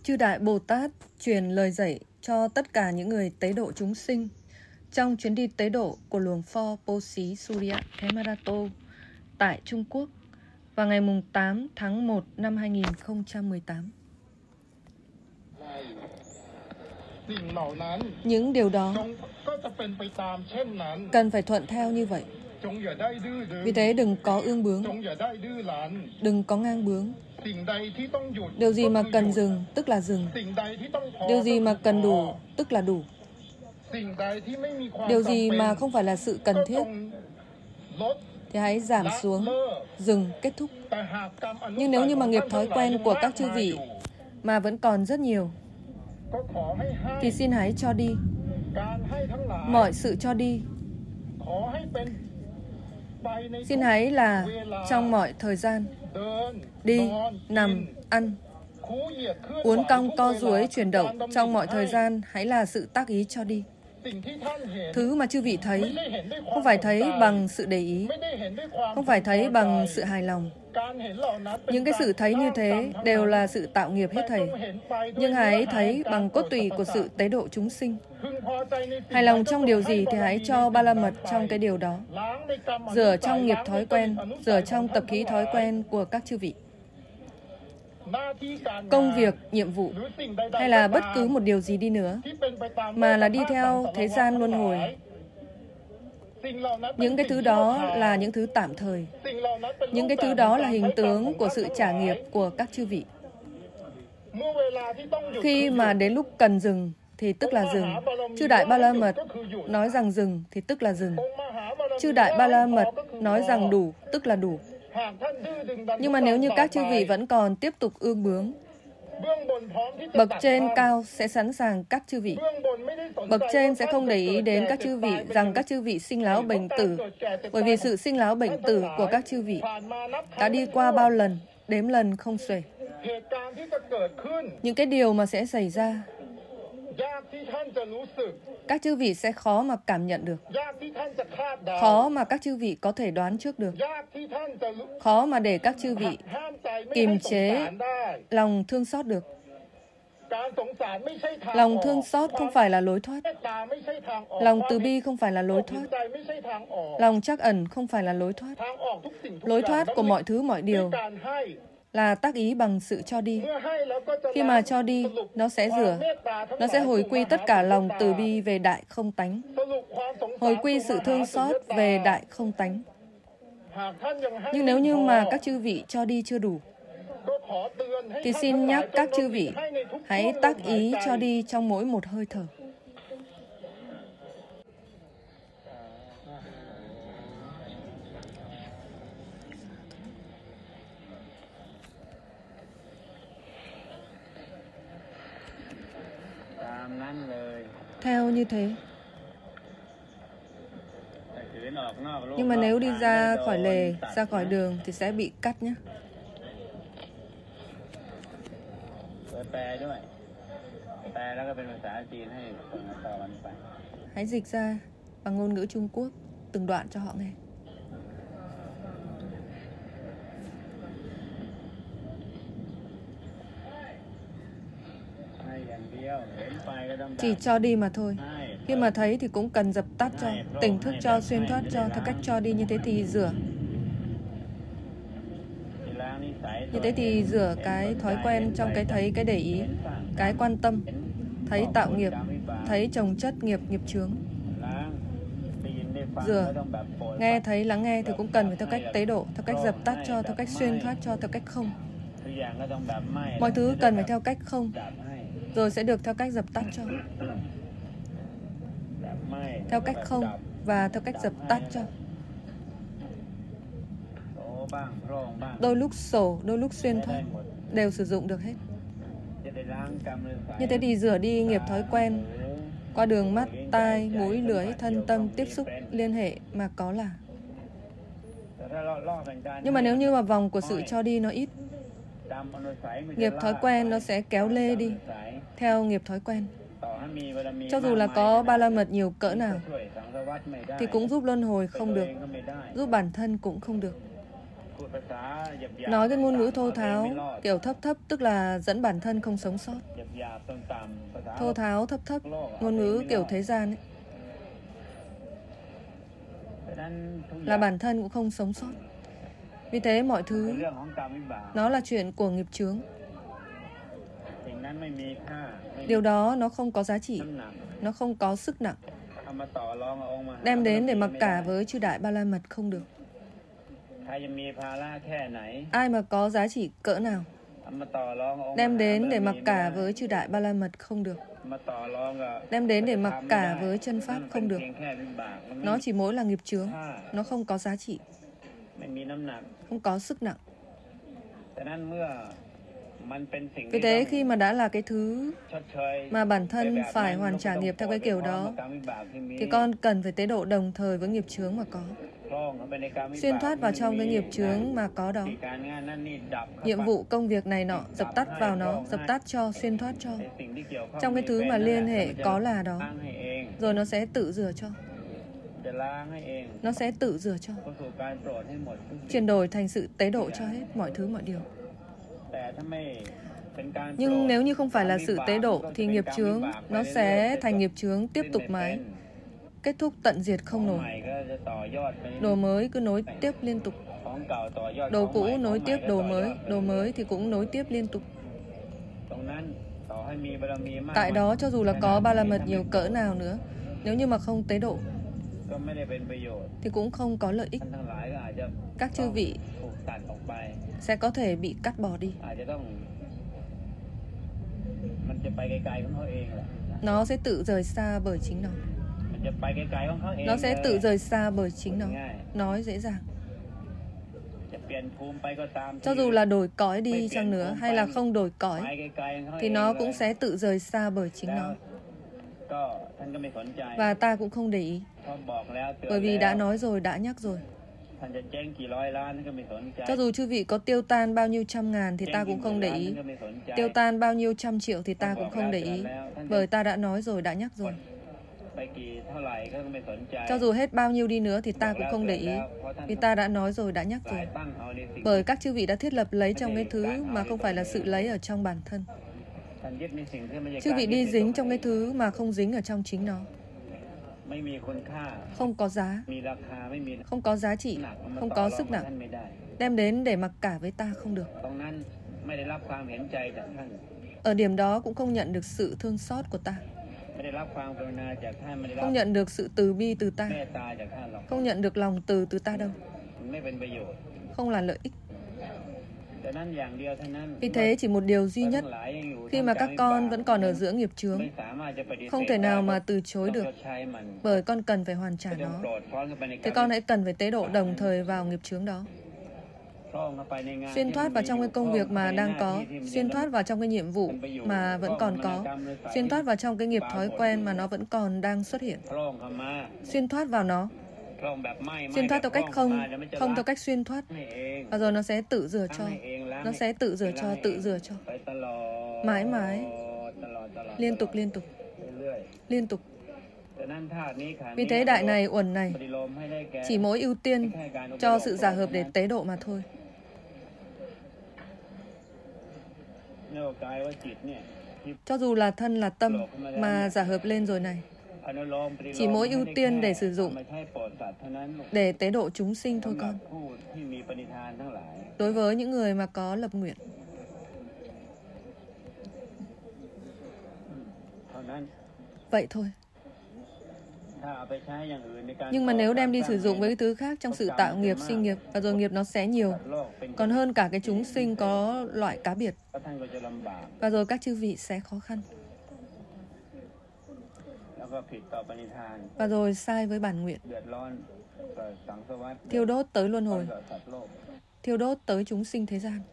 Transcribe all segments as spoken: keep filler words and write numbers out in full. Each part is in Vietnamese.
Chư Đại Bồ Tát truyền lời dạy cho tất cả những người tế độ chúng sinh trong chuyến đi tế độ của Luồng Pho Po Xí Surya Themarato tại Trung Quốc vào ngày tám tháng một năm hai nghìn không trăm mười tám. Những điều đó cần phải thuận theo như vậy. Vì thế đừng có ương bướng, đừng có ngang bướng. Điều gì mà cần dừng tức là dừng. Điều gì mà cần đủ tức là đủ. Điều gì mà không phải là sự cần thiết thì hãy giảm xuống, dừng, kết thúc. Nhưng nếu như mà nghiệp thói quen của các chư vị mà vẫn còn rất nhiều thì xin hãy cho đi. Mọi sự cho đi xin hãy là trong mọi thời gian, đi, nằm, ăn, uốn cong co duỗi chuyển động trong mọi thời gian, hãy là sự tác ý cho đi. Thứ mà chư vị thấy không phải thấy bằng sự để ý, không phải thấy bằng sự hài lòng. Những cái sự thấy như thế đều là sự tạo nghiệp hết thảy. Nhưng hãy thấy bằng cốt tủy của sự tế độ chúng sinh. Hài lòng trong điều gì thì hãy cho ba la mật trong cái điều đó. Rửa trong nghiệp thói quen, rửa trong tập khí thói quen của các chư vị. Công việc, nhiệm vụ hay là bất cứ một điều gì đi nữa mà là đi theo thế gian luân hồi, những cái thứ đó là những thứ tạm thời. Những cái thứ đó là hình tướng của sự trả nghiệp của các chư vị. Khi mà đến lúc cần dừng thì tức là dừng. Chư Đại Ba La Mật nói rằng dừng thì tức là dừng. Chư Đại Ba La Mật nói rằng đủ tức là đủ. Nhưng mà nếu như các chư vị vẫn còn tiếp tục ương bướng, bậc trên cao sẽ sẵn sàng các chư vị. Bậc trên sẽ không để ý đến các chư vị rằng các chư vị sinh lão bệnh tử, bởi vì sự sinh lão bệnh tử của các chư vị đã đi qua bao lần, đếm lần không xuể. Những cái điều mà sẽ xảy ra, các chư vị sẽ khó mà cảm nhận được, khó mà các chư vị có thể đoán trước được, khó mà để các chư vị kiềm chế lòng thương xót được. Lòng thương xót không phải là lối thoát. Lòng từ bi không phải là lối thoát. Lòng trắc ẩn không phải là lối thoát. Lối thoát của mọi thứ mọi điều là tác ý bằng sự cho đi. Khi mà cho đi, nó sẽ rửa, nó sẽ hồi quy tất cả lòng từ bi về đại không tánh, hồi quy sự thương xót về đại không tánh. Nhưng nếu như mà các chư vị cho đi chưa đủ, thì xin nhắc các chư vị hãy tác ý cho đi trong mỗi một hơi thở. Theo như thế. Nhưng mà nếu đi ra khỏi lề, ra khỏi đường thì sẽ bị cắt nhé. Hãy dịch ra bằng ngôn ngữ Trung Quốc từng đoạn cho họ nghe. Chỉ cho đi mà thôi. Khi mà thấy thì cũng cần dập tắt cho, tỉnh thức cho, xuyên thoát cho, theo cách cho đi như thế thì rửa. Như thế thì rửa cái thói quen trong cái thấy, cái để ý, cái quan tâm, thấy tạo nghiệp, thấy trồng chất nghiệp, nghiệp chướng. Rửa, nghe thấy, lắng nghe thì cũng cần phải theo cách tế độ, theo cách dập tắt cho, theo cách xuyên thoát cho, theo cách không. Mọi thứ cần phải theo cách không, rồi sẽ được theo cách dập tắt cho. Theo cách không và theo cách dập tắt cho. Đôi lúc sổ, đôi lúc xuyên thoát, đều sử dụng được hết. Như thế thì rửa đi nghiệp thói quen qua đường mắt, tai, mũi, lưỡi, thân, tâm, tiếp xúc, liên hệ mà có là. Nhưng mà nếu như mà vòng của sự cho đi nó ít, nghiệp thói quen nó sẽ kéo lê đi theo nghiệp thói quen. Cho dù là có ba la mật nhiều cỡ nào thì cũng giúp luân hồi không được, giúp bản thân cũng không được. Nói cái ngôn ngữ thô tháo, kiểu thấp thấp tức là dẫn bản thân không sống sót. Thô tháo, thấp thấp, ngôn ngữ kiểu thế gian ấy, là bản thân cũng không sống sót. Vì thế mọi thứ nó là chuyện của nghiệp chướng. Điều đó nó không có giá trị, nó không có sức nặng. Đem đến để mặc cả với chư Đại Ba La Mật không được. Ai mà có giá trị cỡ nào, đem đến để mặc cả với chư Đại Ba La Mật không được. Đem đến để mặc cả với chân Pháp không được. Nó chỉ mỗi là nghiệp chướng, nó không có giá trị, không có sức nặng. Vì thế khi mà đã là cái thứ mà bản thân phải hoàn trả nghiệp theo cái kiểu đó, thì con cần phải tế độ đồng thời với nghiệp chướng mà có. Xuyên thoát vào trong cái nghiệp chướng mà có đó. Nhiệm vụ công việc này nọ, dập tắt vào nó, dập tắt cho, xuyên thoát cho. Trong cái thứ mà liên hệ có là đó. Rồi nó sẽ tự rửa cho. Nó sẽ tự rửa cho. Chuyển đổi thành sự tế độ cho hết mọi thứ mọi điều. Nhưng nếu như không phải là sự tế độ thì nghiệp chướng nó sẽ thành nghiệp chướng tiếp tục mãi, kết thúc tận diệt không nổi. Đồ mới cứ nối tiếp liên tục. Đồ cũ nối tiếp đồ mới, đồ mới thì cũng nối tiếp liên tục. Tại đó cho dù là có ba la mật nhiều cỡ nào nữa, nếu như mà không tế độ thì cũng không có lợi ích. Các chư vị sẽ có thể bị cắt bỏ đi. Nó sẽ tự rời xa bởi chính nó. Nó sẽ tự rời xa bởi chính nó. Nói dễ dàng. Cho dù là đổi cõi đi chăng nữa hay là không đổi cõi, thì nó cũng sẽ tự rời xa bởi chính nó. Và ta cũng không để ý. Bởi vì đã nói rồi, đã nhắc rồi. Cho dù chư vị có tiêu tan bao nhiêu trăm ngàn thì ta cũng không để ý. Tiêu tan bao nhiêu trăm triệu thì ta cũng không để ý. Bởi ta đã nói rồi, đã nhắc rồi. Cho dù hết bao nhiêu đi nữa thì ta cũng không để ý. Vì ta đã nói rồi, đã nhắc rồi. Bởi các chư vị đã thiết lập lấy trong cái thứ mà không phải là sự lấy ở trong bản thân. Chư vị đi dính trong cái thứ mà không dính ở trong chính nó. Không có giá, không có giá trị, không có sức nặng. Đem đến để mặc cả với ta không được. Ở điểm đó cũng không nhận được sự thương xót của ta. Không nhận được sự từ bi từ ta. Không nhận được lòng từ từ ta đâu. Không là lợi ích. Vì thế chỉ một điều duy nhất, khi mà các con vẫn còn ở giữa nghiệp chướng, không thể nào mà từ chối được, bởi con cần phải hoàn trả nó. Thế con hãy cần phải tế độ đồng thời vào nghiệp chướng đó. Xuyên thoát vào trong cái công việc mà đang có, xuyên thoát vào trong cái nhiệm vụ mà vẫn còn có, xuyên thoát vào trong cái nghiệp thói quen mà nó vẫn còn đang xuất hiện. Xuyên thoát vào nó. Xuyên thoát theo cách không, không theo cách xuyên thoát. Và rồi nó sẽ tự rửa cho. Nó sẽ tự rửa cho, tự rửa cho. Mãi mãi. Liên tục, liên tục. Liên tục. Vì thế đại này, uẩn này chỉ mỗi ưu tiên cho sự giả hợp để tế độ mà thôi. Cho dù là thân là tâm mà giả hợp lên rồi này, chỉ mỗi ưu tiên để sử dụng để tế độ chúng sinh thôi con. Đối với những người mà có lập nguyện. Vậy thôi. Nhưng mà nếu đem đi sử dụng với cái thứ khác trong sự tạo nghiệp, sinh nghiệp, và rồi nghiệp nó sẽ nhiều, còn hơn cả cái chúng sinh có loại cá biệt. Và rồi các chư vị sẽ khó khăn. Và rồi sai với bản nguyện. Thiêu đốt tới luân hồi. Thiêu đốt tới chúng sinh thế gian.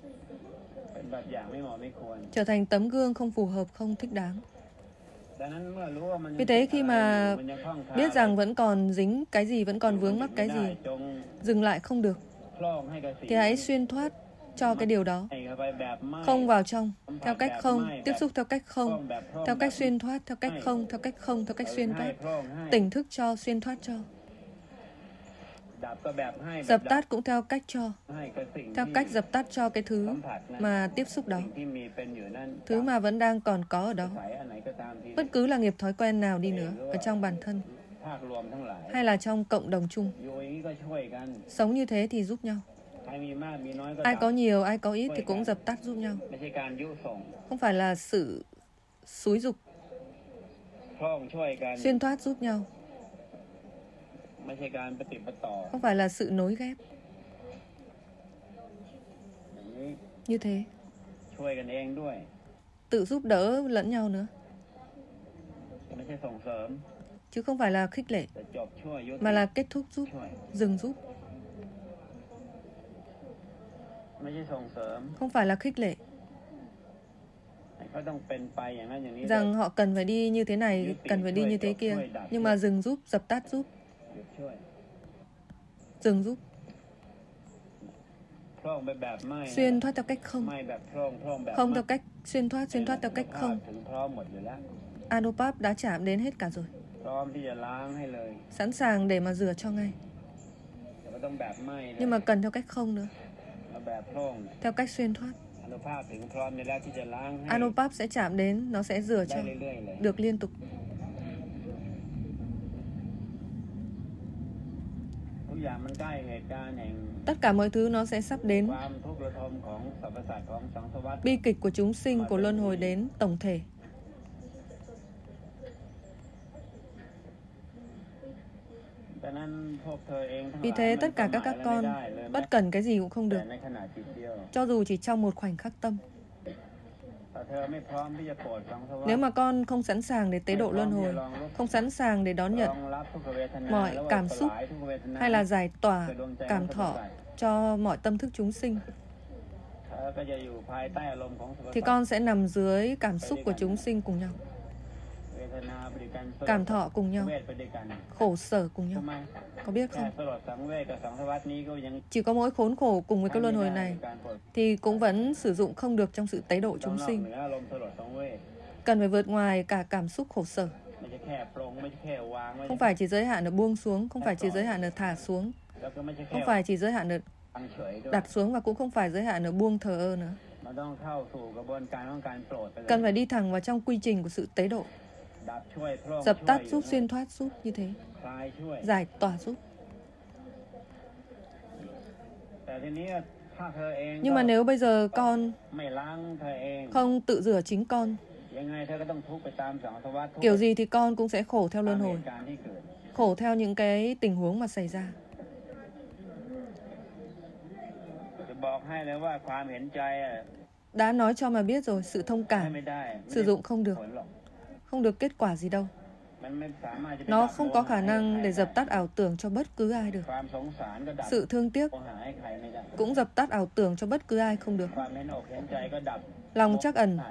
Trở thành tấm gương không phù hợp, không thích đáng. Vì thế khi mà biết rằng vẫn còn dính cái gì, vẫn còn vướng mắc cái gì, dừng lại không được, thì hãy xuyên thoát cho cái điều đó. Không vào trong, theo cách không, tiếp xúc theo cách không, theo cách xuyên thoát, theo cách không, theo cách không, theo cách xuyên thoát. Tỉnh thức cho, xuyên thoát cho. Dập tắt cũng theo cách cho, theo cách dập tắt cho cái thứ mà tiếp xúc đó, thứ mà vẫn đang còn có ở đó. Bất cứ là nghiệp thói quen nào đi nữa, ở trong bản thân hay là trong cộng đồng chung, sống như thế thì giúp nhau. Ai có nhiều, ai có ít thì cũng dập tắt giúp nhau. Không phải là sự xúi giục. Xuyên thoát giúp nhau. Không phải là sự nối ghép. Như thế. Tự giúp đỡ lẫn nhau nữa. Chứ không phải là khích lệ, mà là kết thúc giúp, dừng giúp. Không phải là khích lệ, rằng họ cần phải đi như thế này, cần phải đi như thế kia. Nhưng mà dừng giúp, dập tắt giúp. Dừng giúp. Xuyên thoát theo cách không. Không theo cách xuyên thoát, xuyên thoát theo cách không. Anupap đã chạm đến hết cả rồi. Sẵn sàng để mà rửa cho ngay. Nhưng mà cần theo cách không nữa. Theo cách xuyên thoát. Anupap sẽ chạm đến, nó sẽ rửa cho được liên tục. Tất cả mọi thứ nó sẽ sắp đến. Bi kịch của chúng sinh, của luân hồi đến tổng thể. Vì thế tất cả các các con bất cần cái gì cũng không được, cho dù chỉ trong một khoảnh khắc tâm. Nếu mà con không sẵn sàng để tế độ luân hồi, không sẵn sàng để đón nhận mọi cảm xúc hay là giải tỏa cảm thọ cho mọi tâm thức chúng sinh, thì con sẽ nằm dưới cảm xúc của chúng sinh cùng nhau, cảm thọ cùng nhau, khổ sở cùng nhau. Có biết không? Chỉ có mỗi khốn khổ cùng với cái luân hồi này thì cũng vẫn sử dụng không được trong sự tế độ chúng sinh. Cần phải vượt ngoài cả cảm xúc khổ sở. Không phải chỉ giới hạn ở buông xuống, không phải chỉ giới hạn ở thả xuống, không phải chỉ giới hạn ở đặt xuống, và cũng không phải giới hạn ở buông thờ ơ nữa. Cần phải đi thẳng vào trong quy trình của sự tế độ. Dập tắt giúp, xuyên thoát giúp, như thế. Giải tỏa giúp. Nhưng mà nếu bây giờ con không tự rửa chính con, kiểu gì thì con cũng sẽ khổ theo luân hồi, khổ theo những cái tình huống mà xảy ra. Đã nói cho mà biết rồi, sự thông cảm sử dụng không được, không được kết quả gì đâu. Nó không có khả năng để dập tắt ảo tưởng cho bất cứ ai được. Sự thương tiếc cũng dập tắt ảo tưởng cho bất cứ ai không được. Lòng trắc ẩn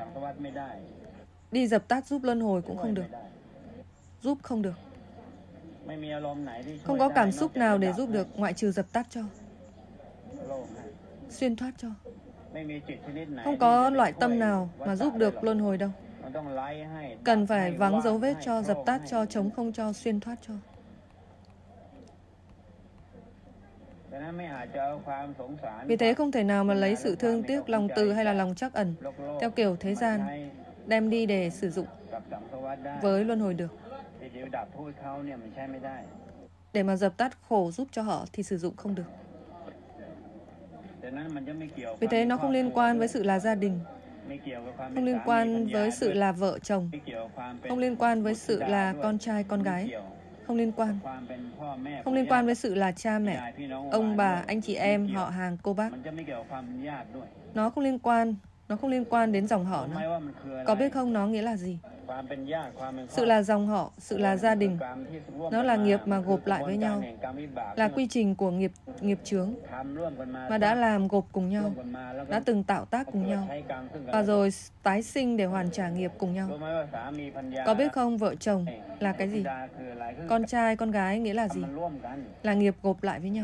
đi dập tắt giúp luân hồi cũng không được. Giúp không được. Không có cảm xúc nào để giúp được ngoại trừ dập tắt cho, xuyên thoát cho. Không có loại tâm nào mà giúp được luân hồi đâu. Cần phải vắng dấu vết cho, dập tắt cho, chống không cho, xuyên thoát cho. Vì thế không thể nào mà lấy sự thương tiếc, lòng từ hay là lòng trắc ẩn theo kiểu thế gian đem đi để sử dụng với luân hồi được. Để mà dập tắt khổ giúp cho họ thì sử dụng không được. Vì thế nó không liên quan với sự là gia đình, không liên quan với sự là vợ chồng, không liên quan với sự là con trai con gái, không liên quan. Không liên quan với sự là cha mẹ, ông bà, anh chị em, họ hàng, cô bác. Nó không liên quan, nó không liên quan đến dòng họ nữa. Có biết không, nó nghĩa là gì? Sự là dòng họ, sự là gia đình, nó là nghiệp mà gộp lại với nhau, là quy trình của nghiệp nghiệp chướng mà đã làm gộp cùng nhau, đã từng tạo tác cùng nhau, và rồi tái sinh để hoàn trả nghiệp cùng nhau. Có biết không, vợ chồng là cái gì? Con trai, con gái nghĩa là gì? Là nghiệp gộp lại với nhau.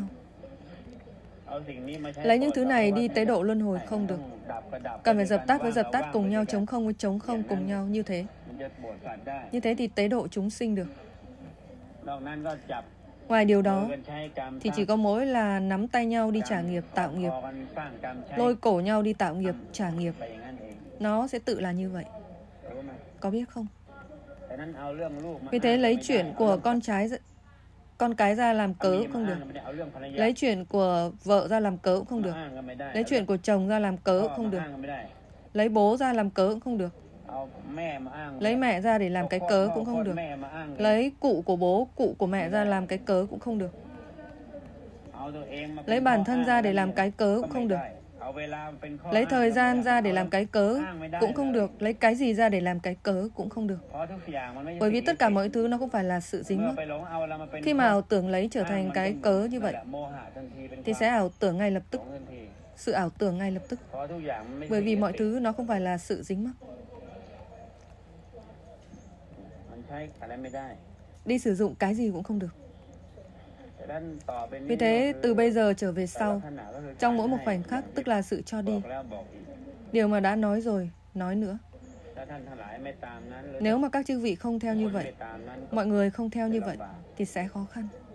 Lấy những thứ này đi tế độ luân hồi không được. Cần phải dập tắt với dập tắt cùng nhau, chống không với chống không cùng nhau, như thế. Như thế thì tế độ chúng sinh được. Ngoài điều đó thì chỉ có mỗi là nắm tay nhau đi trả nghiệp, tạo nghiệp, lôi cổ nhau đi tạo nghiệp, trả nghiệp. Nó sẽ tự là như vậy. Có biết không? Vì thế lấy chuyện của con trái con cái ra làm cớ cũng không được. Lấy chuyện của vợ ra làm cớ cũng không được. Lấy chuyện của chồng ra làm cớ cũng không được. Lấy bố ra làm cớ cũng không được. Lấy mẹ ra để làm cái cớ cũng không được. Lấy cụ của bố, cụ của mẹ ra làm cái cớ cũng không được. Lấy bản thân ra để làm cái cớ cũng không được. Lấy thời gian ra để làm cái cớ cũng không được. Lấy cái gì ra để làm cái cớ cũng không được. Bởi vì tất cả mọi thứ nó không phải là sự dính mắc. Khi mà ảo tưởng lấy trở thành cái cớ như vậy thì sẽ ảo tưởng ngay lập tức. Sự ảo tưởng ngay lập tức. Bởi vì mọi thứ nó không phải là sự dính mắc. Đi sử dụng cái gì cũng không được. Vì thế từ bây giờ trở về sau, trong mỗi một khoảnh khắc tức là sự cho đi. Điều mà đã nói rồi, nói nữa. Nếu mà các chư vị không theo như vậy, mọi người không theo như vậy thì sẽ khó khăn.